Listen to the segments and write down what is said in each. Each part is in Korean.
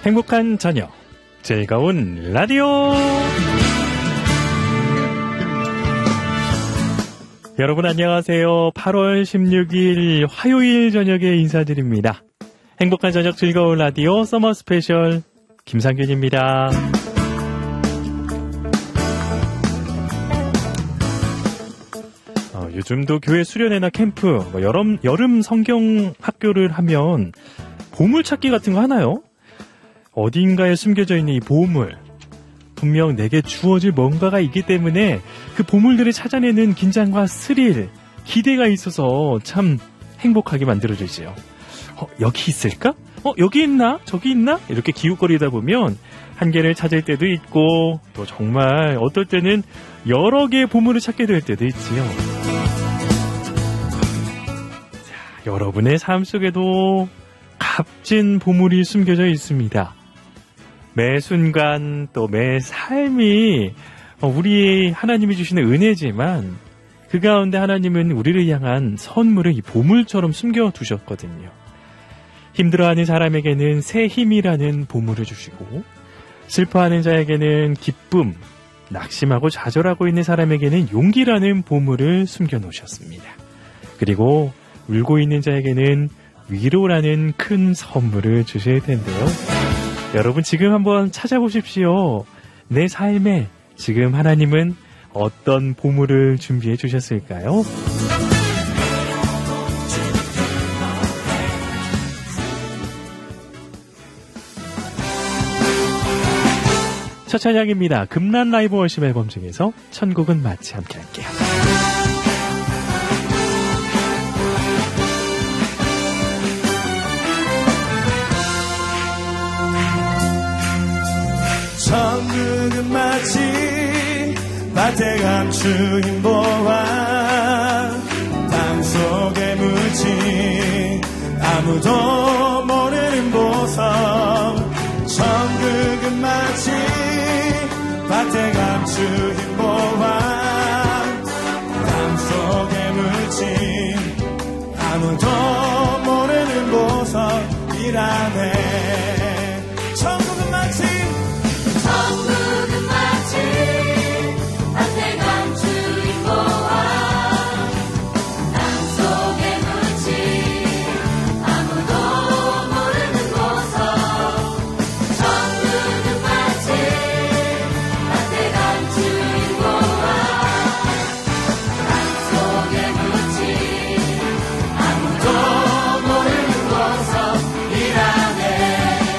행복한 저녁, 즐거운 라디오. 여러분 안녕하세요. 8월 16일 화요일 저녁에 인사드립니다. 행복한 저녁 즐거운 라디오 서머 스페셜 김상균입니다. 요즘도 교회 수련회나 캠프, 여름 성경 학교를 하면 보물찾기 같은 거 하나요? 어딘가에 숨겨져 있는 이 보물, 분명 내게 주어질 뭔가가 있기 때문에 그 보물들을 찾아내는 긴장과 스릴, 기대가 있어서 참 행복하게 만들어지죠. 여기 있을까? 여기 있나? 저기 있나? 이렇게 기웃거리다 보면 한 개를 찾을 때도 있고, 또 정말 어떨 때는 여러 개의 보물을 찾게 될 때도 있지요. 자, 여러분의 삶 속에도 값진 보물이 숨겨져 있습니다. 매 순간 또 매 삶이 우리 하나님이 주시는 은혜지만 그 가운데 하나님은 우리를 향한 선물을 이 보물처럼 숨겨두셨거든요. 힘들어하는 사람에게는 새 힘이라는 보물을 주시고, 슬퍼하는 자에게는 기쁨, 낙심하고 좌절하고 있는 사람에게는 용기라는 보물을 숨겨놓으셨습니다. 그리고 울고 있는 자에게는 위로라는 큰 선물을 주실 텐데요. 여러분 지금 한번 찾아보십시오. 내 삶에 지금 하나님은 어떤 보물을 준비해 주셨을까요? 첫 찬양입니다. 금란 라이브 월십 앨범 중에서 천국은 마치 함께 할게요. 천국은 마치 밭에 감추인 보화, 땅속에 묻힌 아무도 모르는 보석. 천국은 마치 밭에 감추인 보화, 땅속에 묻힌 아무도 모르는 보석이라네. 천국은 마치 밭에 감추인 보화, 땅속에 묻힌 아무도 모르는 보석. 천국은 마치 밭에 감추인 보화, 땅속에 묻힌 아무도 모르는 보석이라네.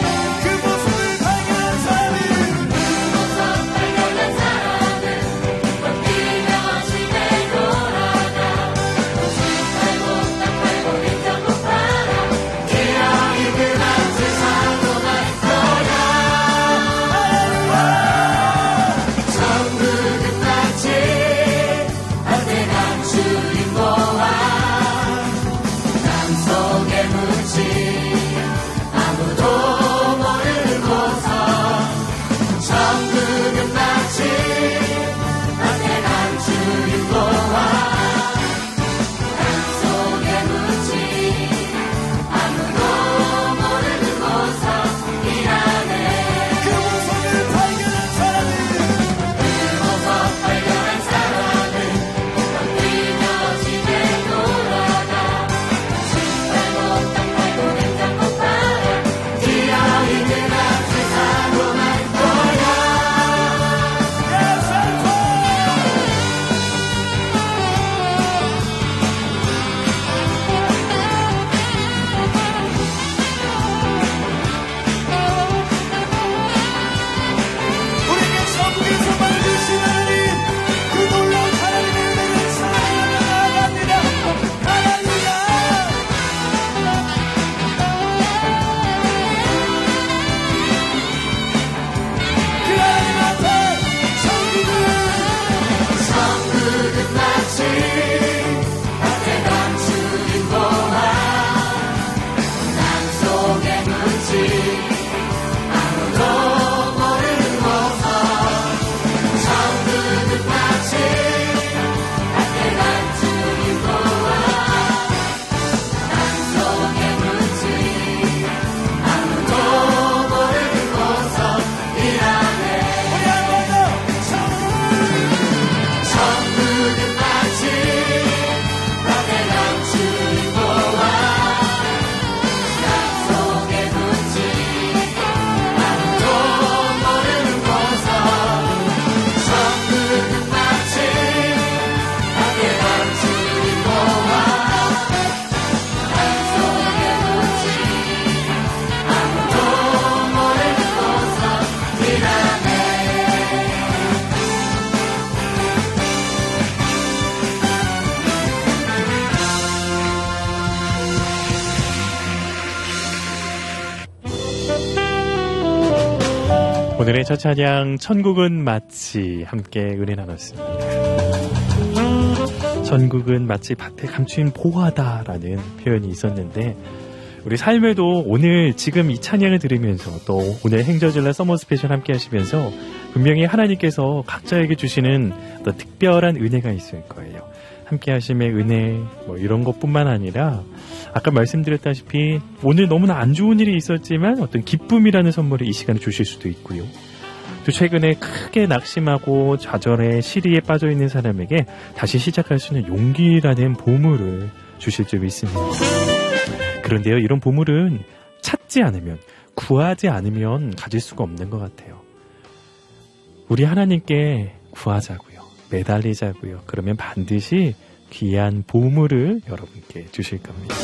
오늘의 첫 찬양 천국은 마치 함께 은혜 나눴습니다. 천국은 마치 밭에 감추인 보화다라는 표현이 있었는데 우리 삶에도 오늘 지금 이 찬양을 들으면서 또 오늘 행저질라 서머 스페셜 함께 하시면서 분명히 하나님께서 각자에게 주시는 어떤 특별한 은혜가 있을 거예요. 함께 하심의 은혜 뭐 이런 것뿐만 아니라 아까 말씀드렸다시피 오늘 너무나 안 좋은 일이 있었지만 어떤 기쁨이라는 선물을 이 시간에 주실 수도 있고요. 또 최근에 크게 낙심하고 좌절에 시리에 빠져있는 사람에게 다시 시작할 수 있는 용기라는 보물을 주실 줄 믿습니다. 그런데요, 이런 보물은 찾지 않으면, 구하지 않으면 가질 수가 없는 것 같아요. 우리 하나님께 구하자고요. 매달리자고요. 그러면 반드시 귀한 보물을 여러분께 주실 겁니다.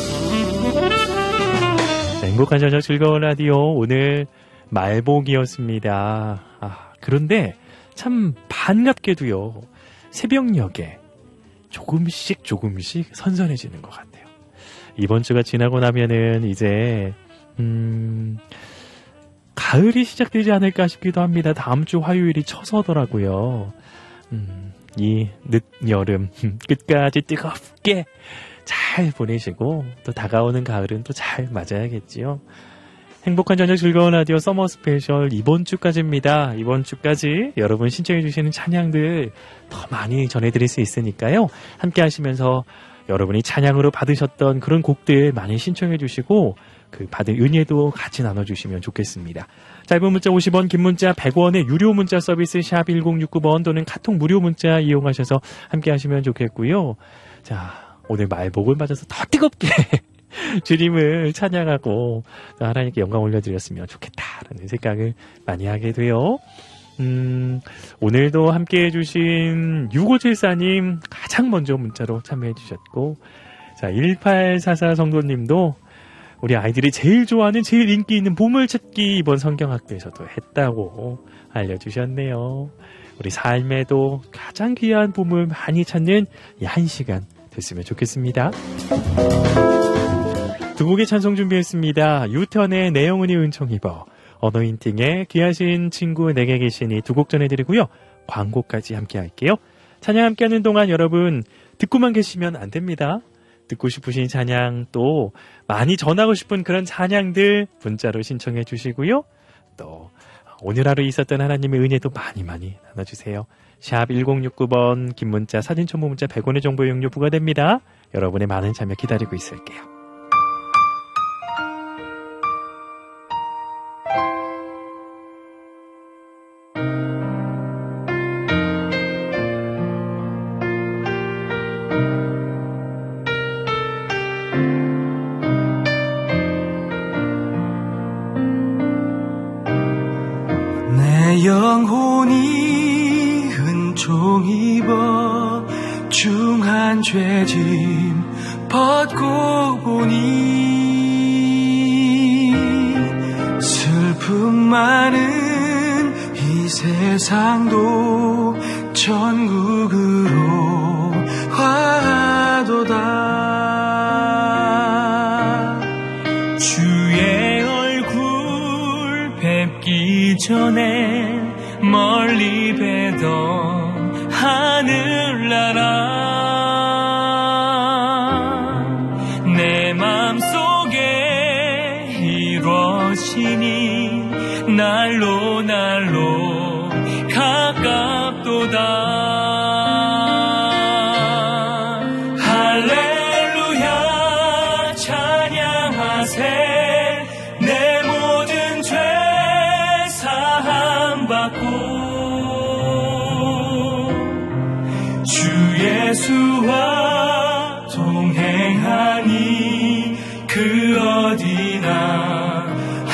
자, 행복한 저녁 즐거운 라디오 오늘 말복이었습니다. 그런데 참 반갑게도요. 새벽녘에 조금씩 선선해지는 것 같아요. 이번 주가 지나고 나면은 이제 가을이 시작되지 않을까 싶기도 합니다. 다음 주 화요일이 처서더라고요. 이 늦여름 끝까지 뜨겁게 잘 보내시고 또 다가오는 가을은 또 잘 맞아야겠지요. 행복한 저녁 즐거운 라디오 서머 스페셜 이번 주까지입니다. 이번 주까지 여러분 신청해 주시는 찬양들 더 많이 전해드릴 수 있으니까요. 함께 하시면서 여러분이 찬양으로 받으셨던 그런 곡들 많이 신청해 주시고 그 받은 은혜도 같이 나눠주시면 좋겠습니다. 짧은 문자 50원, 긴 문자 100원의 유료 문자 서비스 샵 1069번 또는 카톡 무료 문자 이용하셔서 함께 하시면 좋겠고요. 자, 오늘 말복을 맞아서 더 뜨겁게 주님을 찬양하고 하나님께 영광 올려드렸으면 좋겠다라는 생각을 많이 하게 돼요. 오늘도 함께 해주신 6574님 가장 먼저 문자로 참여해 주셨고, 자, 1844 성도님도 우리 아이들이 제일 좋아하는 제일 인기 있는 보물찾기 이번 성경학교에서도 했다고 알려주셨네요. 우리 삶에도 가장 귀한 보물 많이 찾는 이 한 시간 됐으면 좋겠습니다. 두 곡의 찬송 준비했습니다. 유턴의 내 영혼이 은총 입어, 어노인팅의 귀하신 친구 내게 계시니 두 곡 전해드리고요. 광고까지 함께 할게요. 찬양 함께하는 동안 여러분 듣고만 계시면 안 됩니다. 듣고 싶으신 찬양 또 많이 전하고 싶은 그런 찬양들 문자로 신청해 주시고요. 또 오늘 하루 있었던 하나님의 은혜도 많이 나눠주세요. 샵 1069번 긴 문자 사진 첨부 문자 100원의 정보 이용료 부과됩니다. 여러분의 많은 참여 기다리고 있을게요. 영혼이 은총 입어 중한 죄짐 벗고 보니 슬픔 많은 이 세상도 천국으로 화도다. 주의 얼굴 뵙기 전에 멀리 뵈던 하늘나라 내 맘속에 이루어지니 날로 가깝도다. 할렐루야 찬양하세 내 모든 죄 사함받고 주 예수와 동행하니 그 어디나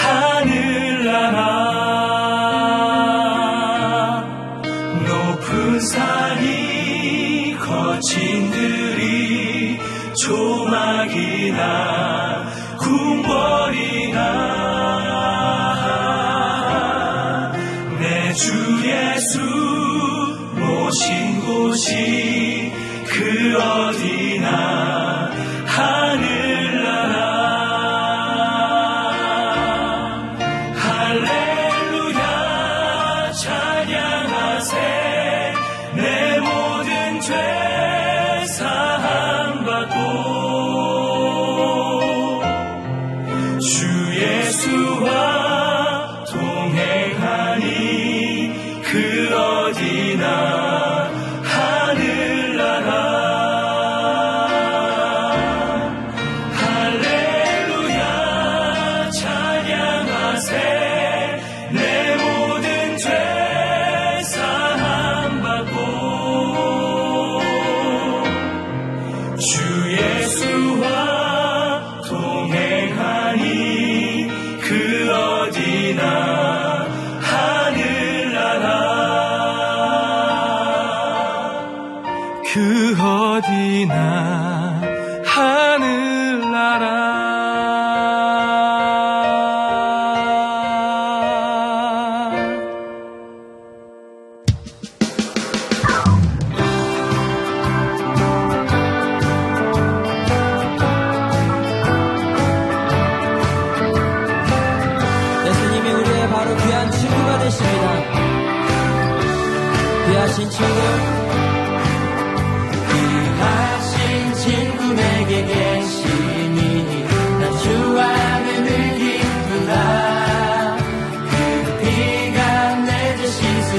하늘나라 높은 산이 거친 들이 조막이나 궁궐이나 내 주 예수 모신 곳이 그 어디나 하늘나라 할렐루야 죄 사함받고 주 예수와 동행하니 그 어디나 하늘나라. 할렐루야 찬양하세. 내 모든 죄 사함받고 주 예수와 동행하니 그 어디나 하늘나라. 그 어디나 하늘나라. 예수님이 우리의 바로 귀한 친구가 되십니다. 귀하신 친구, 귀하신 친구 내게 계시니 나 주 안에 늘 기쁘다. 그 피가 내 죄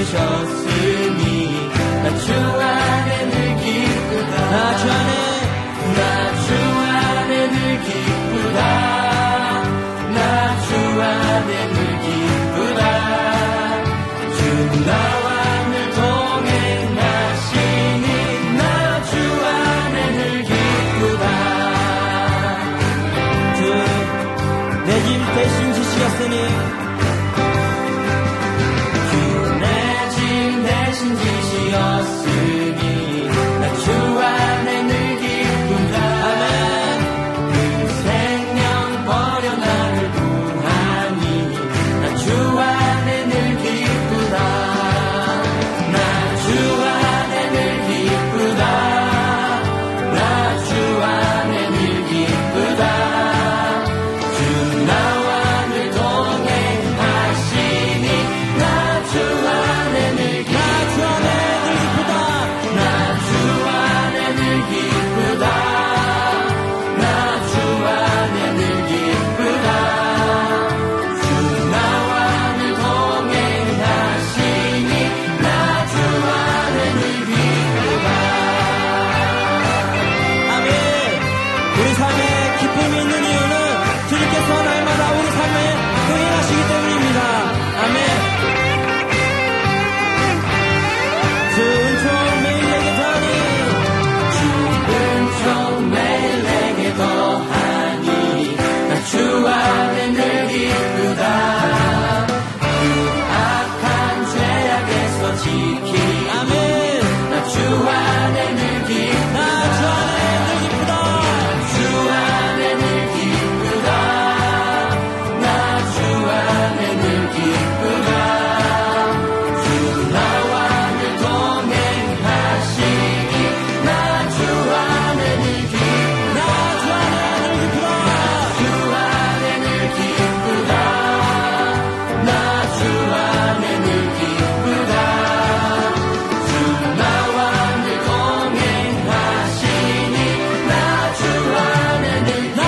씻으셨으니 나 주 안에 늘 기쁘다. 나 주 안에 늘 기쁘다. 나 주 안에 늘 기쁘다. 주 나와 늘 동행하시니 나 주 안에 늘 기쁘다. 주 내 집 대신 지시었으니 주 내 집 대신 지시었으니 나 주 안에 늘 기쁘다. 아멘. 그 생명 버려 나를 구하니 나 주 안에 늘 기쁘다. 나 주 안에 늘 기쁘다. 나 주 안에 늘 기쁘다. 주 나와 늘 동행하시니 나 주 안에 늘 기쁘다. 나 주 안에 늘 기쁘다. 나 주 안에 늘 기쁘다. 주 나와 늘 동행하시니 나 주 안에 늘 기쁘다. 아멘. 우리 삶에 기쁨이 있는 이유는 주님께서 날마다 우리 삶에 동행하시기 때문입니다. 아멘. 주 은총 매일 내게 더하니 주 은총 매일 내게 더하니 나 주 안에 늘 기쁘다. 그 악한 죄악에서 지키니 아멘. 나 주 안에 늘 기쁘다. 주 안에 늘 기쁘다. 나 주 안에 늘 기쁘다. 주 나와 늘 동행하시니 나 주 안에 늘 기쁘다. 주 안에 늘 기쁘다. 나 주 안에 늘 기쁘다. 주 나와 늘 동행하시니 나 주 안에 늘 기쁘다.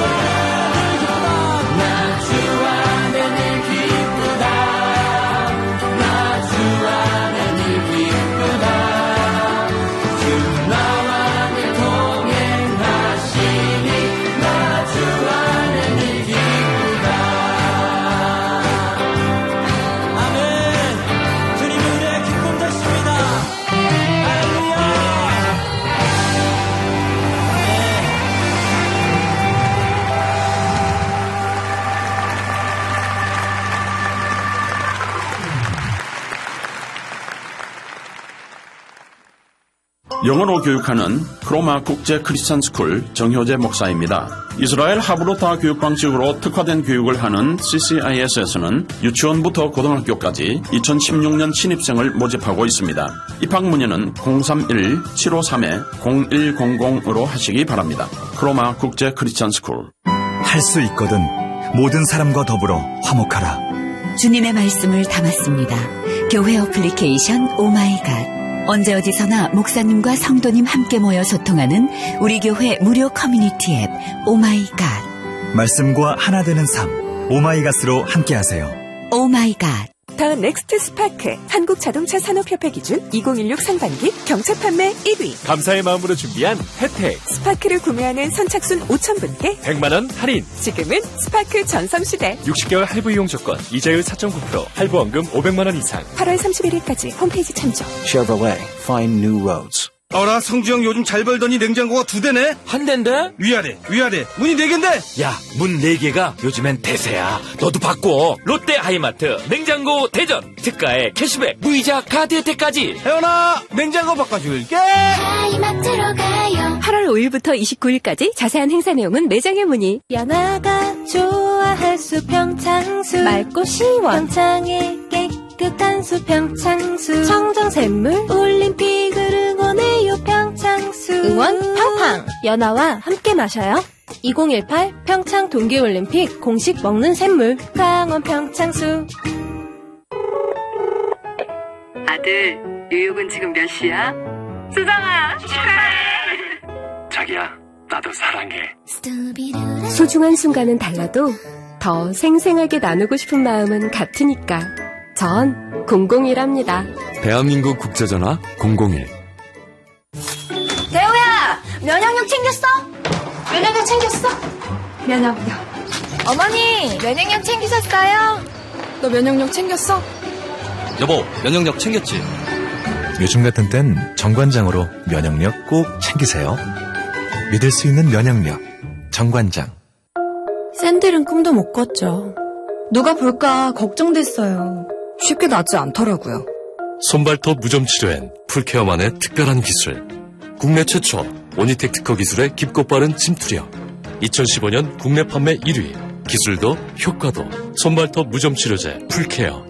나 주 안에 늘 기쁘다. 나 주 안에 늘 기쁘다. 주 나와 늘 동행하시니 나 주 안에 늘 기쁘다. 아멘. 주님이 우리의 기쁨 되십니다. 할렐루야. 영어로 교육하는 크로마 국제 크리스천 스쿨 정효재 목사입니다. 이스라엘 하브로타 교육 방식으로 특화된 교육을 하는 CCIS에서는 유치원부터 고등학교까지 2016년 신입생을 모집하고 있습니다. 입학 문의는 031-753-0100으로 하시기 바랍니다. 크로마 국제 크리스천 스쿨. 할 수 있거든 모든 사람과 더불어 화목하라. 주님의 말씀을 담았습니다. 교회 어플리케이션 오마이갓. 언제 어디서나 목사님과 성도님 함께 모여 소통하는 우리 교회 무료 커뮤니티 앱 오마이갓. 말씀과 하나 되는 삶 오마이갓으로 함께하세요. 오마이갓. 다음 넥스트 스파크 한국자동차 산업협회 기준 2016 상반기 경차 판매 1위. 감사의 마음으로 준비한 혜택. 스파크를 구매하는 선착순 5,000분께 100만원 할인. 지금은 스파크 전성시대. 60개월 할부 이용 조건, 이자율 4.9%, 할부원금 500만원 이상. 8월 31일까지 홈페이지 참조. Chevrolet, find new roads. 어라, 성주형 요즘 잘 벌더니 냉장고가 2대네? 한 대인데? 위아래 문이 4개인데? 야, 문 4개가 요즘엔 대세야. 너도 바꿔. 롯데 하이마트 냉장고 대전. 특가에 캐시백, 무이자 카드 혜택까지. 혜원아, 냉장고 바꿔줄게. 하이마트로 가요. 8월 5일부터 29일까지 자세한 행사 내용은 매장에 문의. 연아가 좋아할 수 평창수. 맑고 시원 평창의 깨끗한 수 평창수. 청정샘물 올림픽을 응원해요 평창수. 응원 팡팡. 연아와 함께 마셔요. 2018 평창 동계올림픽 공식 먹는 샘물 강원 평창수. 아들, 뉴욕은 지금 몇 시야? 수정아, 축하해. 자기야, 나도 사랑해. 소중한 순간은 달라도 더 생생하게 나누고 싶은 마음은 같으니까 전 001합니다. 대한민국 국제전화 001. 대호야, 면역력 챙겼어? 면역력 챙겼어? 면역력. 어머니, 면역력 챙기셨어요? 너 면역력 챙겼어? 여보, 면역력 챙겼지? 요즘 같은 땐 정관장으로 면역력 꼭 챙기세요. 믿을 수 있는 면역력 정관장. 샌들은 꿈도 못 꿨죠. 누가 볼까 걱정됐어요. 쉽게 낫지 않더라고요. 손발톱 무좀 치료엔 풀케어만의 특별한 기술. 국내 최초 오니텍 특허 기술의 깊고 빠른 침투력. 2015년 국내 판매 1위. 기술도 효과도 손발톱 무좀 치료제 풀케어.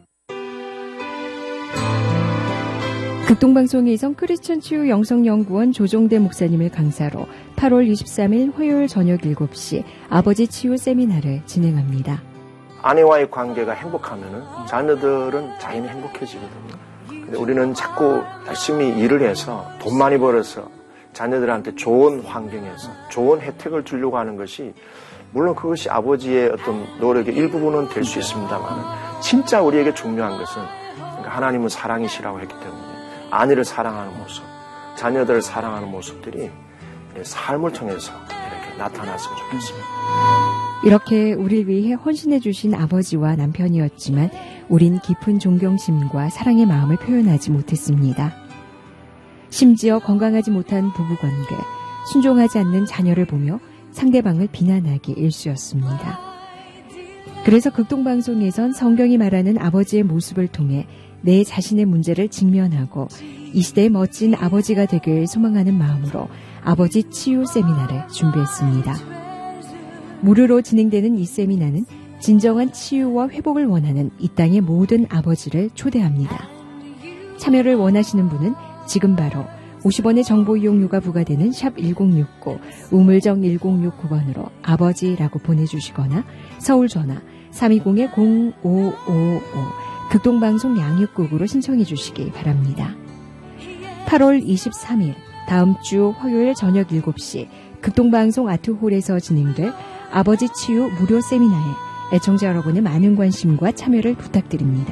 극동방송에선 크리스천 치유 영성연구원 조종대 목사님을 강사로 8월 23일 화요일 저녁 7시 아버지 치유 세미나를 진행합니다. 아내와의 관계가 행복하면은 자녀들은 자연히 행복해지거든요. 근데 우리는 자꾸 열심히 일을 해서 돈 많이 벌어서 자녀들한테 좋은 환경에서 좋은 혜택을 주려고 하는 것이 물론 그것이 아버지의 어떤 노력의 일부분은 될 수 있습니다만 진짜 우리에게 중요한 것은 그러니까 하나님은 사랑이시라고 했기 때문에 아내를 사랑하는 모습, 자녀들을 사랑하는 모습들이 삶을 통해서 이렇게 나타났으면 좋겠습니다. 이렇게 우리를 위해 헌신해 주신 아버지와 남편이었지만 우린 깊은 존경심과 사랑의 마음을 표현하지 못했습니다. 심지어 건강하지 못한 부부관계, 순종하지 않는 자녀를 보며 상대방을 비난하기 일쑤였습니다. 그래서 극동방송에선 성경이 말하는 아버지의 모습을 통해 내 자신의 문제를 직면하고 이 시대의 멋진 아버지가 되길 소망하는 마음으로 아버지 치유 세미나를 준비했습니다. 무료로 진행되는 이 세미나는 진정한 치유와 회복을 원하는 이 땅의 모든 아버지를 초대합니다. 참여를 원하시는 분은 지금 바로 50원의 정보 이용료가 부과되는 샵 1069 우물정 1069번으로 아버지라고 보내주시거나 서울 전화 320-0555 극동방송 양육국으로 신청해 주시기 바랍니다. 8월 23일 다음 주 화요일 저녁 7시 극동방송 아트홀에서 진행될 아버지 치유 무료 세미나에 애청자 여러분의 많은 관심과 참여를 부탁드립니다.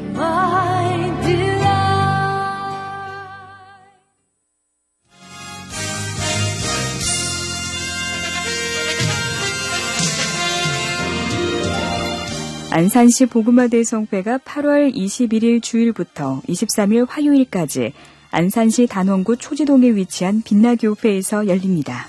안산시 복음화 대성회가 8월 21일 주일부터 23일 화요일까지 안산시 단원구 초지동에 위치한 빛나교회에서 열립니다.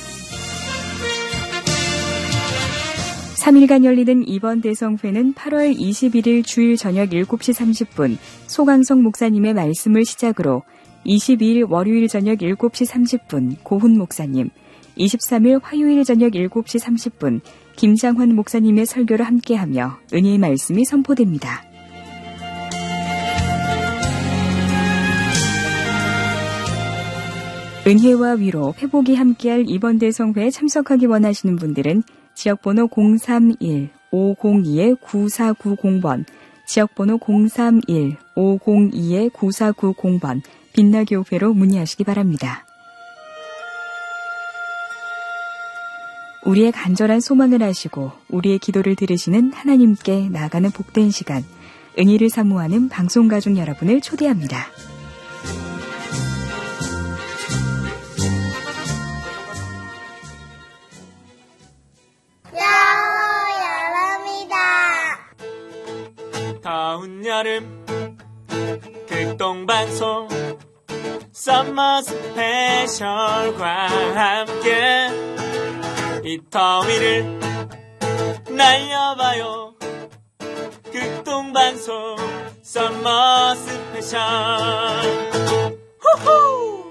3일간 열리는 이번 대성회는 8월 21일 주일 저녁 7시 30분 소강성 목사님의 말씀을 시작으로 22일 월요일 저녁 7시 30분 고훈 목사님, 23일 화요일 저녁 7시 30분 김장환 목사님의 설교를 함께하며 은혜의 말씀이 선포됩니다. 은혜와 위로, 회복이 함께할 이번 대성회에 참석하기 원하시는 분들은 지역번호 031-502-9490번, 지역번호 031-502-9490번, 빛나교회로 문의하시기 바랍니다. 우리의 간절한 소망을 아시고 우리의 기도를 들으시는 하나님께 나아가는 복된 시간, 은혜를 사모하는 방송가족 여러분을 초대합니다. 더운 여름 극동방송 썸머 스페셜과 함께 이 더위를 날려봐요. 극동방송 썸머 스페셜. 후후!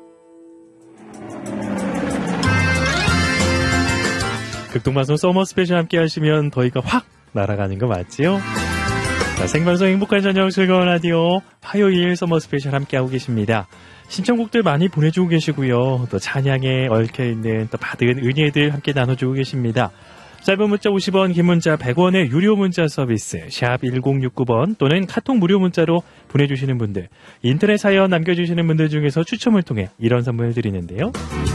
극동방송 서머 스페셜 함께 하시면 더위가 확 날아가는 거 맞지요? 자, 생방송 행복한 저녁 즐거운 라디오 화요일 서머 스페셜 함께하고 계십니다. 신청곡들 많이 보내주고 계시고요. 또 찬양에 얽혀있는 또 받은 은혜들 함께 나눠주고 계십니다. 짧은 문자 50원, 긴 문자 100원의 유료 문자 서비스 샵 1069번 또는 카톡 무료 문자로 보내주시는 분들, 인터넷 사연 남겨주시는 분들 중에서 추첨을 통해 이런 선물 드리는데요.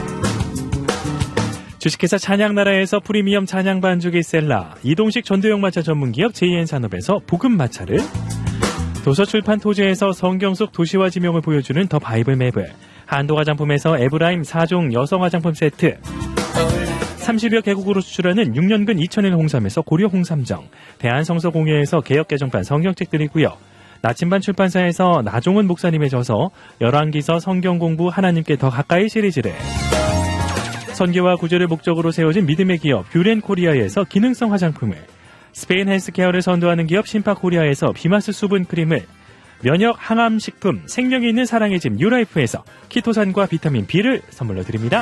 주식회사 찬양나라에서 프리미엄 찬양 반죽이 셀라, 이동식 전도용 마차 전문기업 JN산업에서 볶음 마차를, 도서출판 토지에서 성경 속 도시화 지명을 보여주는 더 바이블 맵을, 한도 화장품에서 에브라임 4종 여성 화장품 세트, 30여 개국으로 수출하는 6년근 2000일 홍삼에서 고려 홍삼정, 대한성서공회에서 개혁개정판 성경책 드리고요. 나침반 출판사에서 나종은 목사님의 저서 열왕기서 성경공부 하나님께 더 가까이 시리즈를, 선교와 구제를 목적으로 세워진 믿음의 기업 뷰렌코리아에서 기능성 화장품을, 스페인 헬스케어를 선도하는 기업 심파코리아에서 비마스 수분 크림을, 면역 항암 식품 생명이 있는 사랑의 집 뉴라이프에서 키토산과 비타민 B를 선물로 드립니다.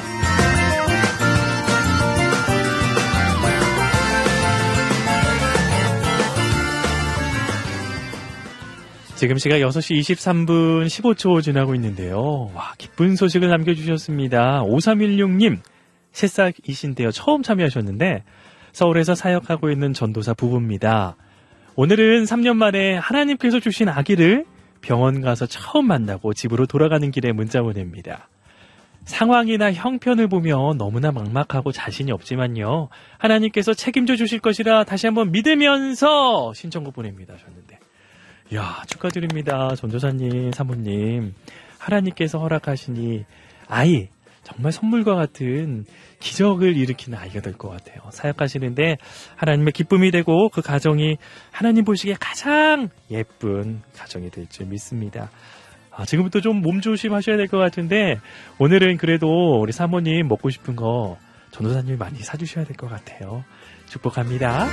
지금 시각 6시 23분 15초 지나고 있는데요. 와, 기쁜 소식을 남겨주셨습니다. 5316님, 새싹이신데요. 처음 참여하셨는데 서울에서 사역하고 있는 전도사 부부입니다. 오늘은 3년 만에 하나님께서 주신 아기를 병원 가서 처음 만나고 집으로 돌아가는 길에 문자 보냅니다. 상황이나 형편을 보면 너무나 막막하고 자신이 없지만요. 하나님께서 책임져 주실 것이라 다시 한번 믿으면서 신청곡 보냅니다 하셨는데, 이야, 축하드립니다. 전도사님, 사모님. 하나님께서 허락하시니 아이, 정말 선물과 같은 기적을 일으키는 아이가 될 것 같아요. 사역하시는데 하나님의 기쁨이 되고 그 가정이 하나님 보시기에 가장 예쁜 가정이 될 줄 믿습니다. 지금부터 좀 몸조심하셔야 될 것 같은데 오늘은 그래도 우리 사모님 먹고 싶은 거 전도사님이 많이 사주셔야 될 것 같아요. 축복합니다.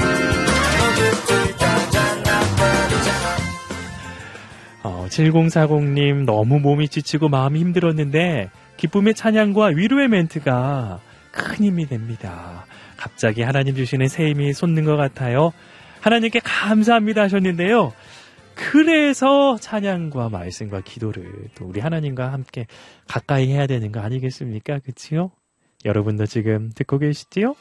7040님, 너무 몸이 지치고 마음이 힘들었는데 기쁨의 찬양과 위로의 멘트가 큰 힘이 됩니다. 갑자기 하나님 주시는 새 힘이 솟는 것 같아요. 하나님께 감사합니다 하셨는데요. 그래서 찬양과 말씀과 기도를 또 우리 하나님과 함께 가까이 해야 되는 거 아니겠습니까? 그치요? 여러분도 지금 듣고 계시지요?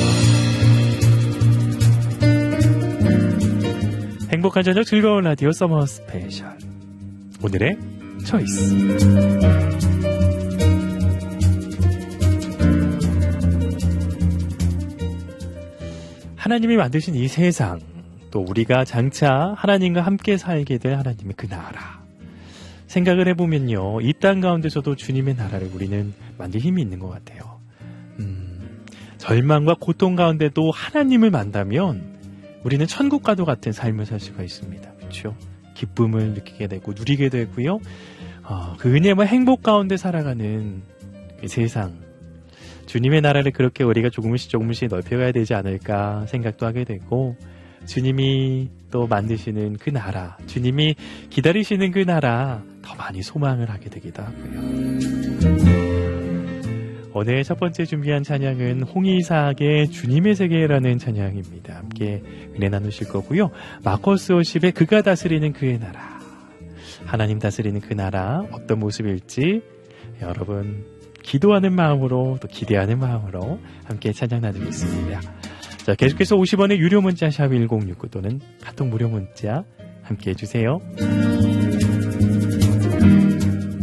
행복한 저녁 즐거운 라디오 서머 스페셜, 오늘의 초이스. 하나님이 만드신 이 세상, 또 우리가 장차 하나님과 함께 살게 될 하나님의 그 나라, 생각을 해보면요, 이 땅 가운데서도 주님의 나라를 우리는 만들 힘이 있는 것 같아요. 절망과 고통 가운데도 하나님을 만나면 우리는 천국과도 같은 삶을 살 수가 있습니다. 그렇죠? 기쁨을 느끼게 되고 누리게 되고요. 그 은혜와 행복 가운데 살아가는 이 세상, 주님의 나라를 그렇게 우리가 조금씩 넓혀가야 되지 않을까 생각도 하게 되고, 주님이 또 만드시는 그 나라, 주님이 기다리시는 그 나라 더 많이 소망을 하게 되기도 하고요. 오늘 첫 번째 준비한 찬양은 홍이삭의 주님의 세계라는 찬양입니다. 함께 은혜 나누실 거고요. 마커스 오십의 그가 다스리는 그의 나라, 하나님 다스리는 그 나라 어떤 모습일지 여러분 기도하는 마음으로 또 기대하는 마음으로 함께 찬양 나누겠습니다. 자, 계속해서 50원의 유료 문자 샵 1069 또는 카톡 무료 문자 함께 해주세요.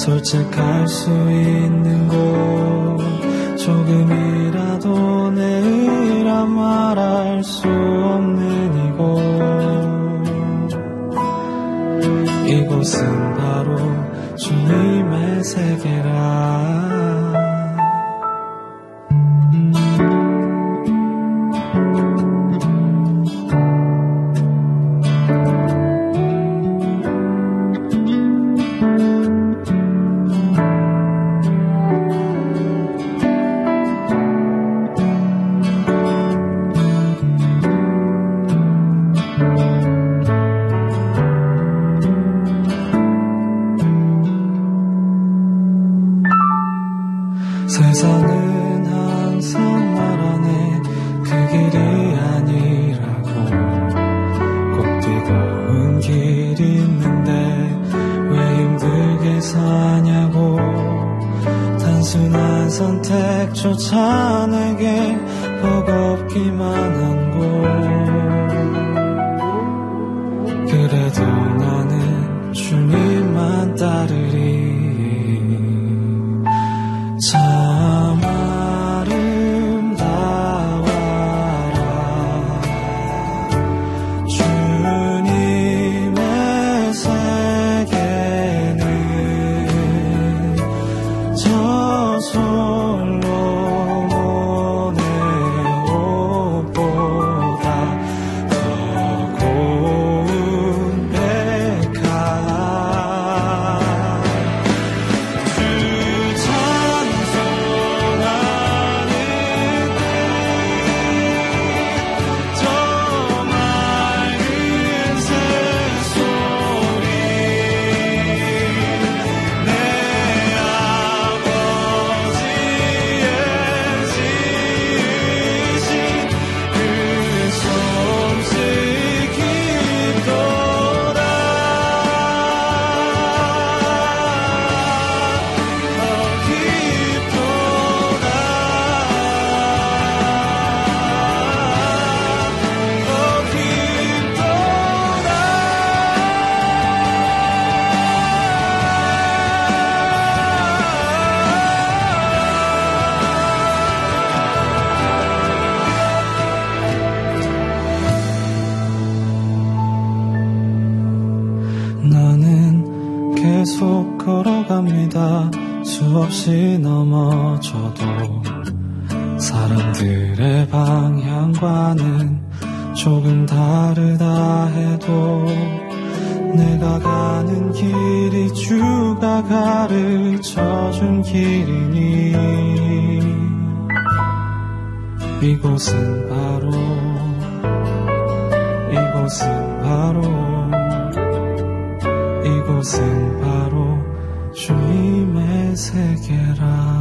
솔직할 수 있는 곳 조금이라도 내일아 말할 수 없는 이곳은 바로 주님의 세계라. 세상은 항상 말하네 그 길이 아니라고. 꼭 뛰고 길이 있는데 왜 힘들게 사냐고. 단순한 선택조차 내게 버겁기만 한 곳. 그래도 나는 주님만 따르리. 참 아름다워라 주님의 세계는 저 솔로몬의 옷보다 더 고운 백화. 나는 계속 걸어갑니다. 수없이 넘어져도 사람들의 방향과는 조금 다르다 해도 내가 가는 길이 주가 가르쳐준 길이니 이곳은 바로 주님의 세계라.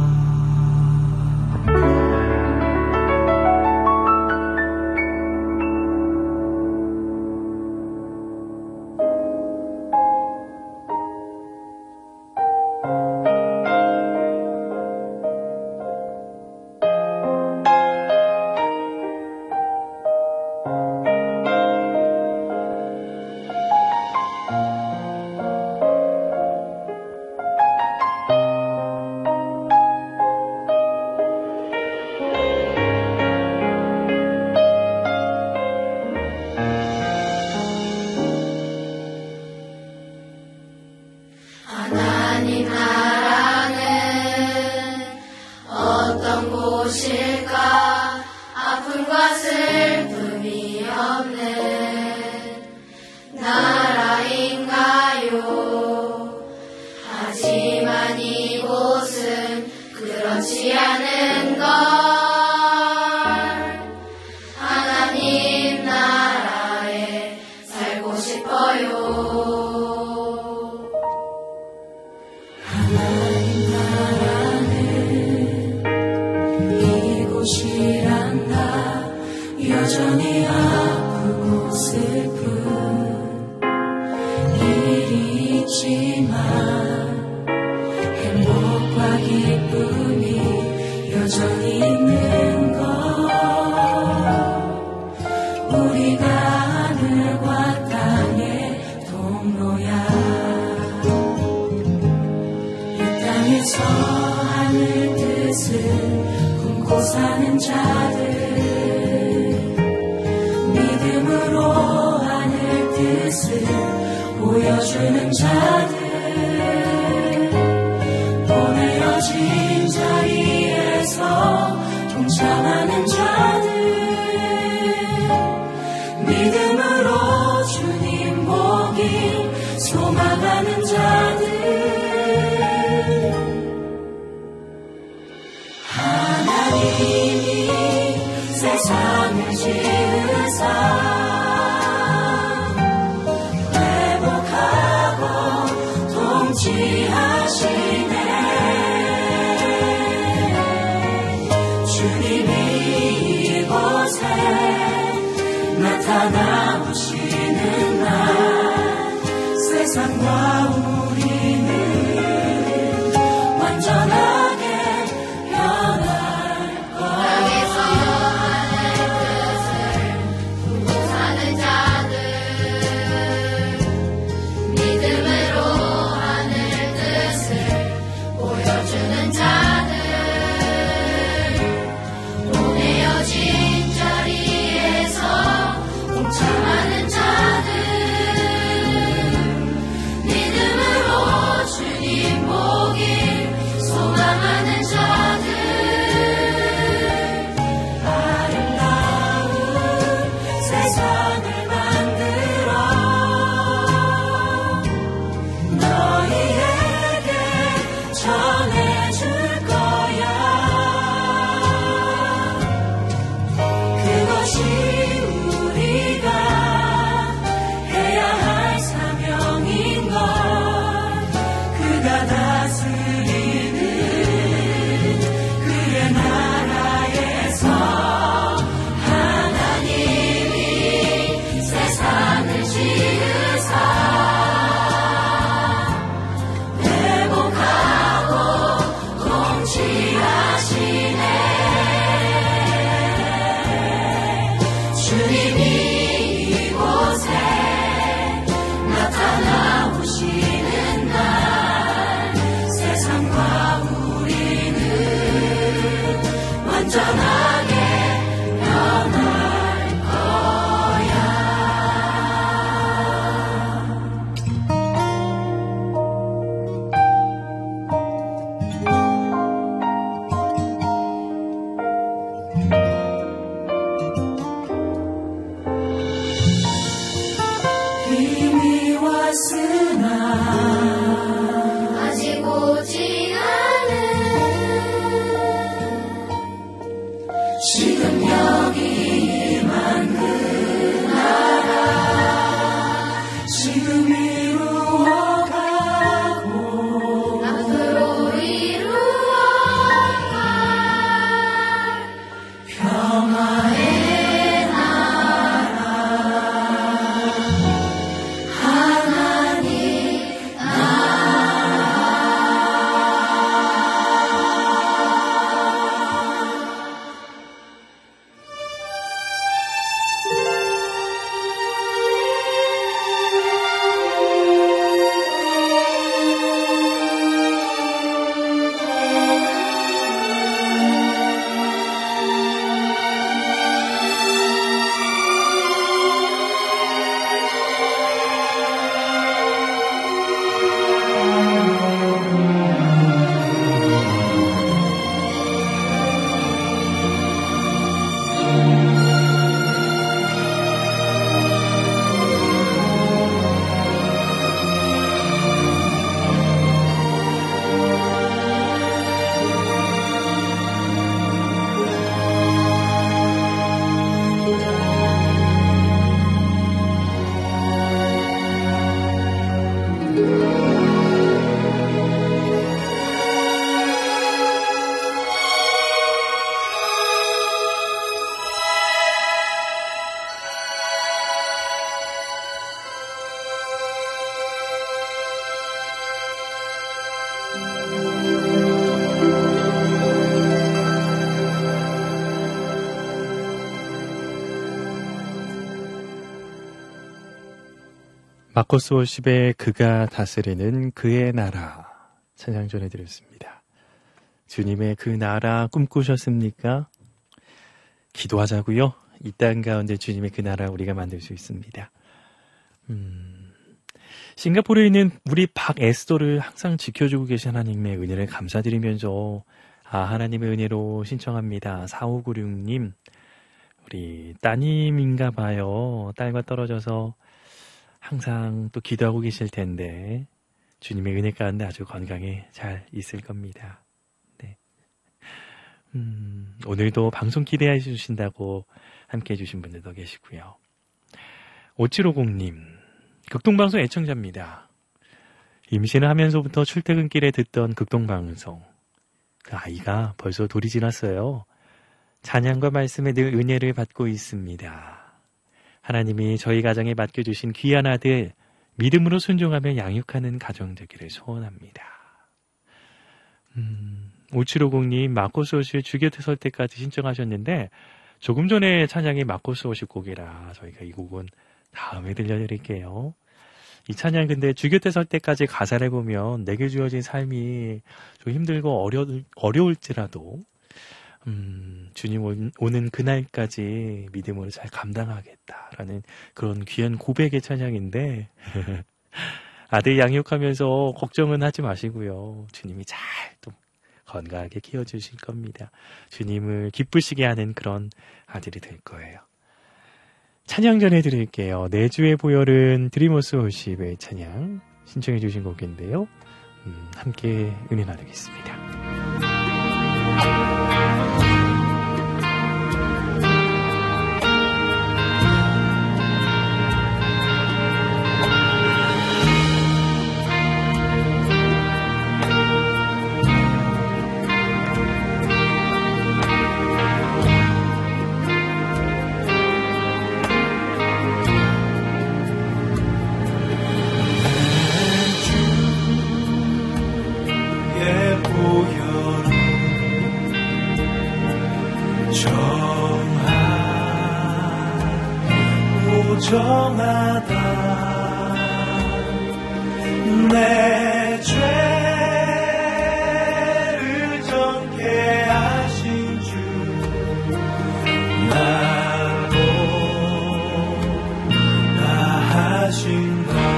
하나님 나라는 어떤 곳일까? 아픔과 슬픔이 없는 나라인가요? 하지만 이곳은 그렇지 않은 걸. 하나님 나라에 살고 싶어요. 이곳이란다 여전히 아프고 슬픈 일이 있지만 행복과 기쁨이 여전히 있는 것. 우리가 하늘과 땅의 통로야. 땅에서 하늘 뜻을 품고 사는 자들, 믿음으로 하늘 뜻을 보여주는 자들, 보내어진 자리에서 동참하는 자들, 믿음으로 주님 보길 소망하는 자들, 하나님이 세상을 지으사 회복하고 통치하시네. 주님이 이곳에 나타나오시는 날, 세상과 우리는 완전하게 변할 거야. 땅에서 하늘 뜻을 품고 사는 자들, 믿음으로 하늘 뜻을 보여주는 자들, 보내어진 자리에서 동참하는 자들, 믿음으로 주님 보길 소망하는 자들, 아름다운 세상을 만들어 너희에게 전해줄 거야. 그것이 우리가 해야 할 사명인 걸, 그가 다스리는 그의 나라에서 하나님이 세상을 지으사 회복하고 통치하시네. 주님이 이곳에 나타나오시는 날, 세상과 우리는 완전하게 변할 거야. 이미 왔으나 아직 오지 않은 지금 여기 임한 그 나라, 지금 이루어가고 앞으로 이루어갈 평화의 나라, 하나님 마커스 월십의 그가 다스리는 그의 나라. 찬양 전해드렸습니다. 주님의 그 나라 꿈꾸셨습니까? 기도하자고요. 이 땅 가운데 주님의 그 나라 우리가 만들 수 있습니다. 싱가포르에 있는 우리 박에스더를 항상 지켜주고 계신 하나님의 은혜를 감사드리면서 하나님의 은혜로 신청합니다. 4596님, 우리 따님인가 봐요. 딸과 떨어져서 항상 또 기도하고 계실 텐데 주님의 은혜 가운데 아주 건강히 잘 있을 겁니다. 네. 오늘도 방송 기대해 주신다고 함께 해주신 분들도 계시고요. 5750님, 극동방송 애청자입니다. 임신을 하면서부터 출퇴근길에 듣던 극동방송. 그 아이가 벌써 돌이 지났어요. 찬양과 말씀에 늘 은혜를 받고 있습니다. 하나님이 저희 가정에 맡겨주신 귀한 아들, 믿음으로 순종하며 양육하는 가정 되기를 소원합니다. 5750님, 마코스 오실 주곁에 설 때까지 신청하셨는데 조금 전에 찬양이 마코스 오실 곡이라 저희가 이 곡은 다음에 들려드릴게요. 이 찬양 근데 주곁에 설 때까지 가사를 보면 내게 주어진 삶이 좀 힘들고 어려울지라도 주님 오는 그날까지 믿음으로 잘 감당하겠다라는 그런 귀한 고백의 찬양인데 아들 양육하면서 걱정은 하지 마시고요. 주님이 잘 또 건강하게 키워주실 겁니다. 주님을 기쁘시게 하는 그런 아들이 될 거예요. 찬양 전해드릴게요. 내주의 보혈은 드리머스 월십의 찬양 신청해 주신 곡인데요. 함께 은혜 나누겠습니다. 정하다 내 죄를 정케 하신 주 나로 나하신다.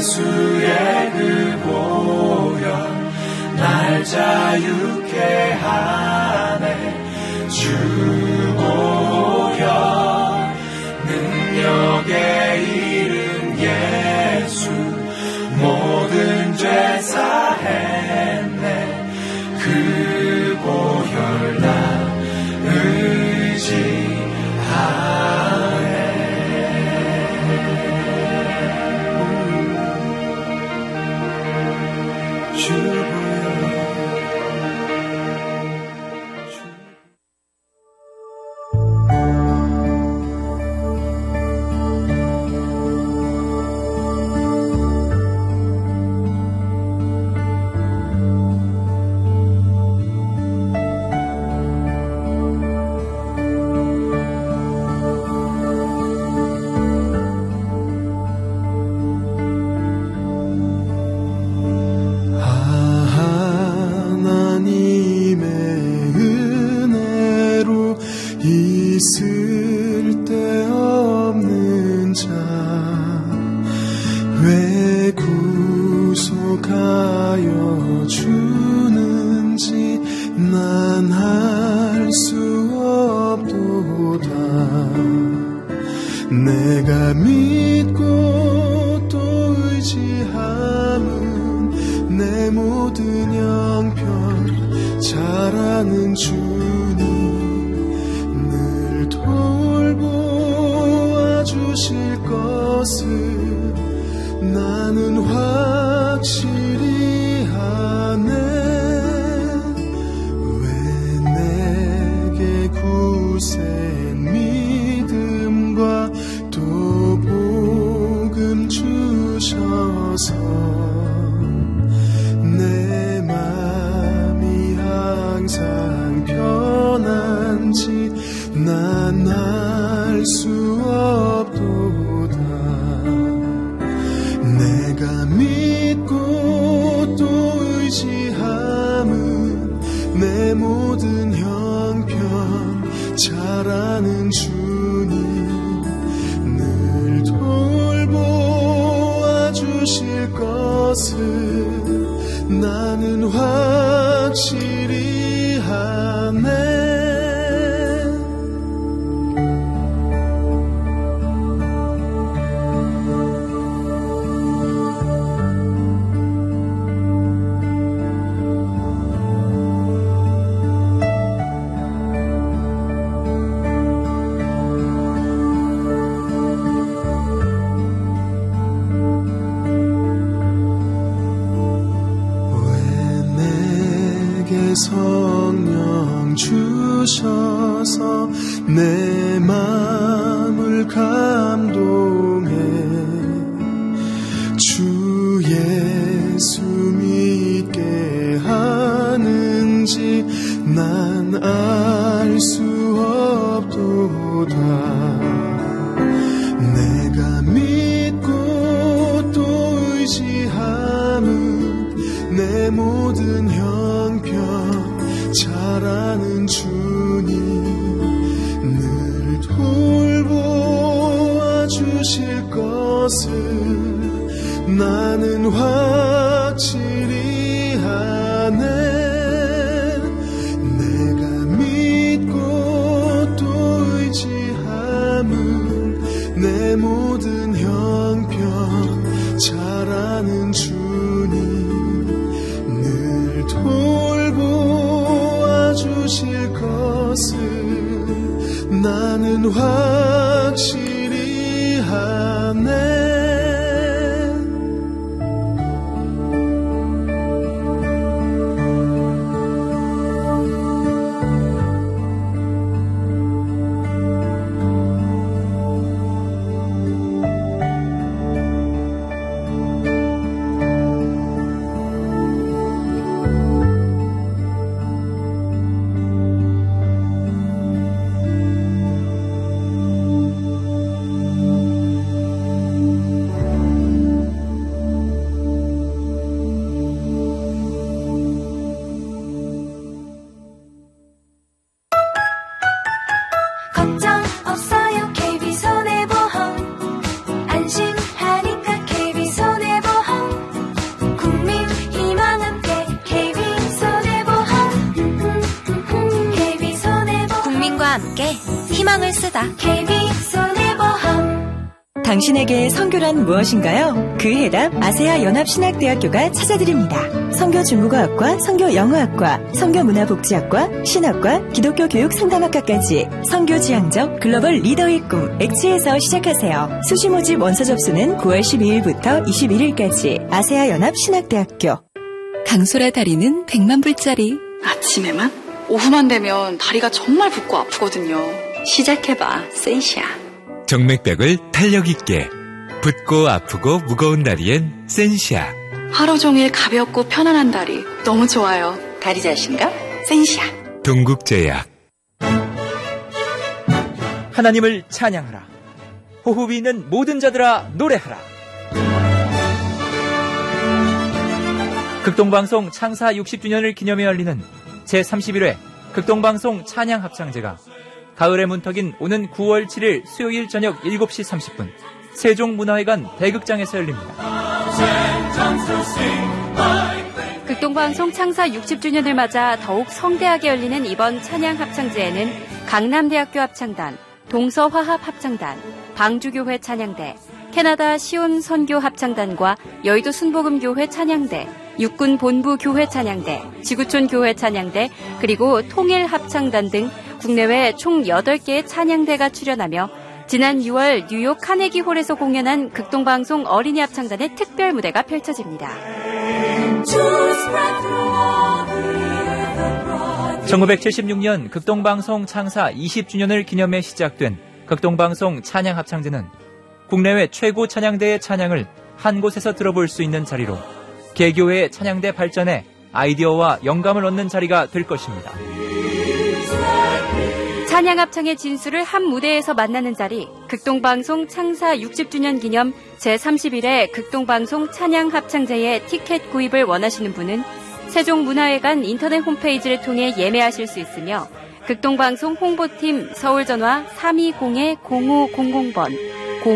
예수의 그 보혈 날 자유케 하네. 주 보혈 능력의 이름 예수 모든 죄 사했네. 그 보혈 나 의지하네. 주 내가 믿고 또 의지함은 내 모든 형편 잘 아는 주님 늘 돌보아 주실 것을 나는 확실히 아네. 왜 내게 굳센 믿음과 또 복음 주셔서 내 맘이 항상 편한지 난 알 수 없도다. 내가 믿고 또 의지함은 내 모든 형편 잘 아는 주님 늘 돌보아 주실 것을 나는 확실히 아네. 성령 주셔서 내 마음을 감동해 주 예수 믿게 하는지 난 알 수 없도다. 내가 믿고 또 의지함은 내 모든 형편 잘 아는 주님 늘 돌보아 주실 것을 나는 확실히 아네. 내가 믿고 또 의지함은 내 모든 형편 잘 아는 주님 늘 돌보아 주실 것을 나는 확실히 아네. 없어요 KB손해보험 안심하니까 KB손해보험 함께 희망을 쓰다. KB손해보험. 당신에게 선교란 무엇인가요? 그 해답 아세아 연합신학대학교가 찾아드립니다. 선교 중국어학과, 선교 영어학과, 선교 문화복지학과, 신학과, 기독교 교육 상담학과까지 선교 지향적 글로벌 리더의 꿈 엑치에서 시작하세요. 수시 모집 원서 접수는 9월 12일부터 21일까지 아세아 연합신학대학교. 강소라 다리는 100만 불짜리. 아침에만? 오후만 되면 다리가 정말 붓고 아프거든요. 시작해봐, 센시아. 정맥벽을 탄력있게 붓고 아프고 무거운 다리엔 센시아. 하루 종일 가볍고 편안한 다리 너무 좋아요. 다리 자신감? 센시아. 동국제약. 하나님을 찬양하라. 호흡이 있는 모든 자들아 노래하라. 극동방송 창사 60주년을 기념해 열리는 제31회 극동방송 찬양합창제가 가을의 문턱인 오는 9월 7일 수요일 저녁 7시 30분 세종문화회관 대극장에서 열립니다. 극동방송 창사 60주년을 맞아 더욱 성대하게 열리는 이번 찬양합창제에는 강남대학교 합창단, 동서화합합창단, 방주교회 찬양대, 캐나다 시온 선교 합창단과 여의도 순복음교회 찬양대, 육군 본부 교회 찬양대, 지구촌 교회 찬양대, 그리고 통일 합창단 등 국내외 총 8개의 찬양대가 출연하며 지난 6월 뉴욕 카네기 홀에서 공연한 극동방송 어린이 합창단의 특별 무대가 펼쳐집니다. 1976년 극동방송 창사 20주년을 기념해 시작된 극동방송 찬양합창제는 국내외 최고 찬양대의 찬양을 한 곳에서 들어볼 수 있는 자리로 개교회의 찬양대 발전에 아이디어와 영감을 얻는 자리가 될 것입니다. 찬양합창의 진수를 한 무대에서 만나는 자리, 극동방송 창사 60주년 기념 제31회 극동방송 찬양합창제의 티켓 구입을 원하시는 분은 세종문화회관 인터넷 홈페이지를 통해 예매하실 수 있으며 극동방송 홍보팀 서울전화 320-0500번,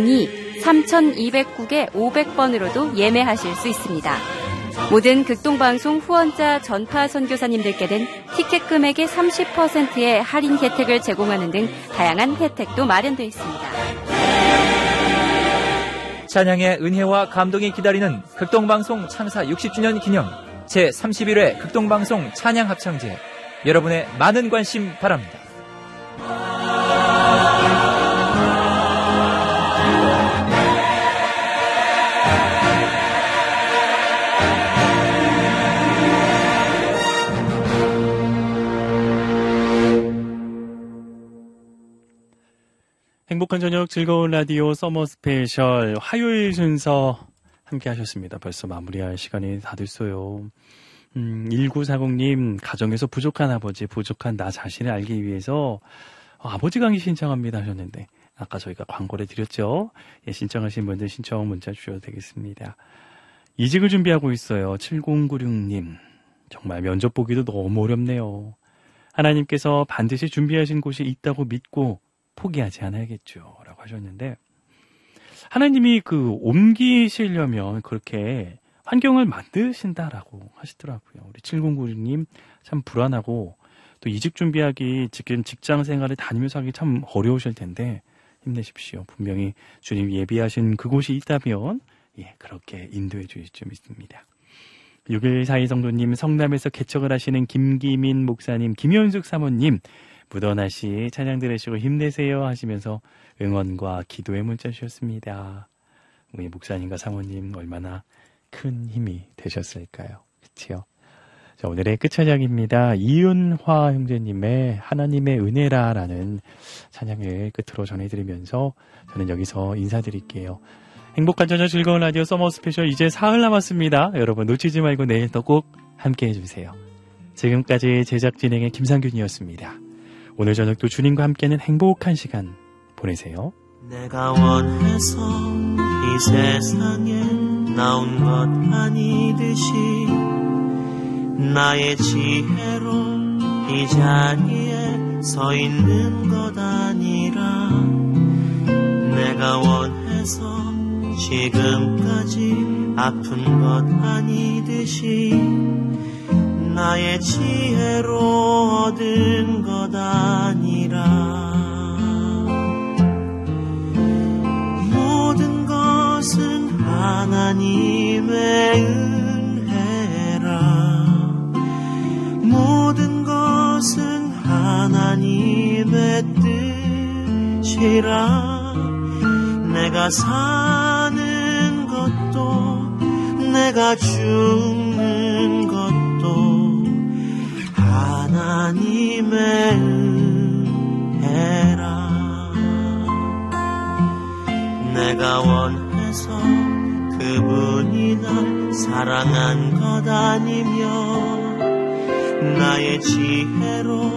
02-3209-500번으로도 예매하실 수 있습니다. 모든 극동방송 후원자 전파 선교사님들께는 티켓 금액의 30%의 할인 혜택을 제공하는 등 다양한 혜택도 마련되어 있습니다. 찬양의 은혜와 감동이 기다리는 극동방송 창사 60주년 기념 제31회 극동방송 찬양합창제, 여러분의 많은 관심 바랍니다. 행복한 저녁 즐거운 라디오 서머 스페셜 화요일 순서 함께 하셨습니다. 벌써 마무리할 시간이 다 됐어요. 1940님, 가정에서 부족한 아버지, 부족한 나 자신을 알기 위해서 아버지 강의 신청합니다 하셨는데 아까 저희가 광고를 드렸죠. 예, 신청하신 분들 신청 문자 주셔도 되겠습니다. 이직을 준비하고 있어요. 7096님, 정말 면접 보기도 너무 어렵네요. 하나님께서 반드시 준비하신 곳이 있다고 믿고 포기하지 않아야겠죠 라고 하셨는데, 하나님이 옮기시려면 그렇게 환경을 만드신다라고 하시더라고요. 우리 7096님 참 불안하고 또 이직 준비하기, 지금 직장 생활을 다니면서 하기 참 어려우실 텐데 힘내십시오. 분명히 주님 예비하신 그곳이 있다면 그렇게 인도해 주실 줄 믿습니다. 6142 성도님, 성남에서 개척을 하시는 김기민 목사님, 김현숙 사모님, 무던하시 찬양 들으시고 힘내세요 하시면서 응원과 기도의 문자 주셨습니다. 우리 목사님과 사모님 얼마나 큰 힘이 되셨을까요? 그치요? 자, 오늘의 끝 찬양입니다. 이은화 형제님의 하나님의 은혜라라는 찬양을 끝으로 전해드리면서 저는 여기서 인사드릴게요. 행복한 저녁 즐거운 라디오 서머 스페셜 이제 사흘 남았습니다. 여러분 놓치지 말고 내일도 꼭 함께해 주세요. 지금까지 제작 진행의 김상균이었습니다. 오늘 저녁도 주님과 함께하는 행복한 시간 보내세요. 내가 원해서 이 세상에 나온 것 아니듯이 나의 지혜로 이 자리에 서 있는 것 아니라 내가 원해서 지금까지 아픈 것 아니듯이 나의 지혜로 얻은 것 아니라 하나님의 뜻이라. 내가 사는 것도 내가 죽는 것도 하나님의 은혜라. 내가 원해서 그분이 날 사랑한 것 아니며 나의 지혜로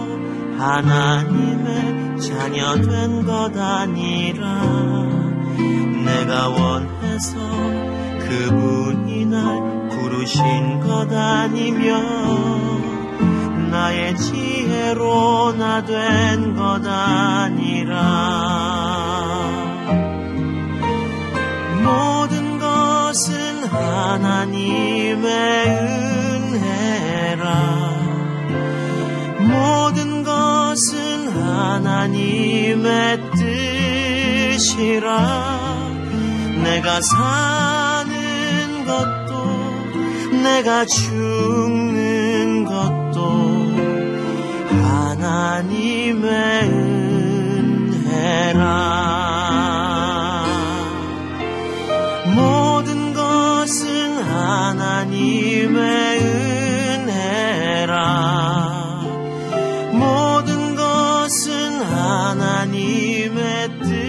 하나님의 자녀 된 것 아니라. 내가 원해서 그분이 날 부르신 것 아니며 나의 지혜로 나 된 것 아니라. 모든 것은 하나님의 은혜라. 모든 것은 하나님의 뜻이라. 내가 사는 것도 내가 죽는 것도 하나님의 은혜라. 모든 것은 하나님의 은혜라. 모든 것은 하나님의 뜻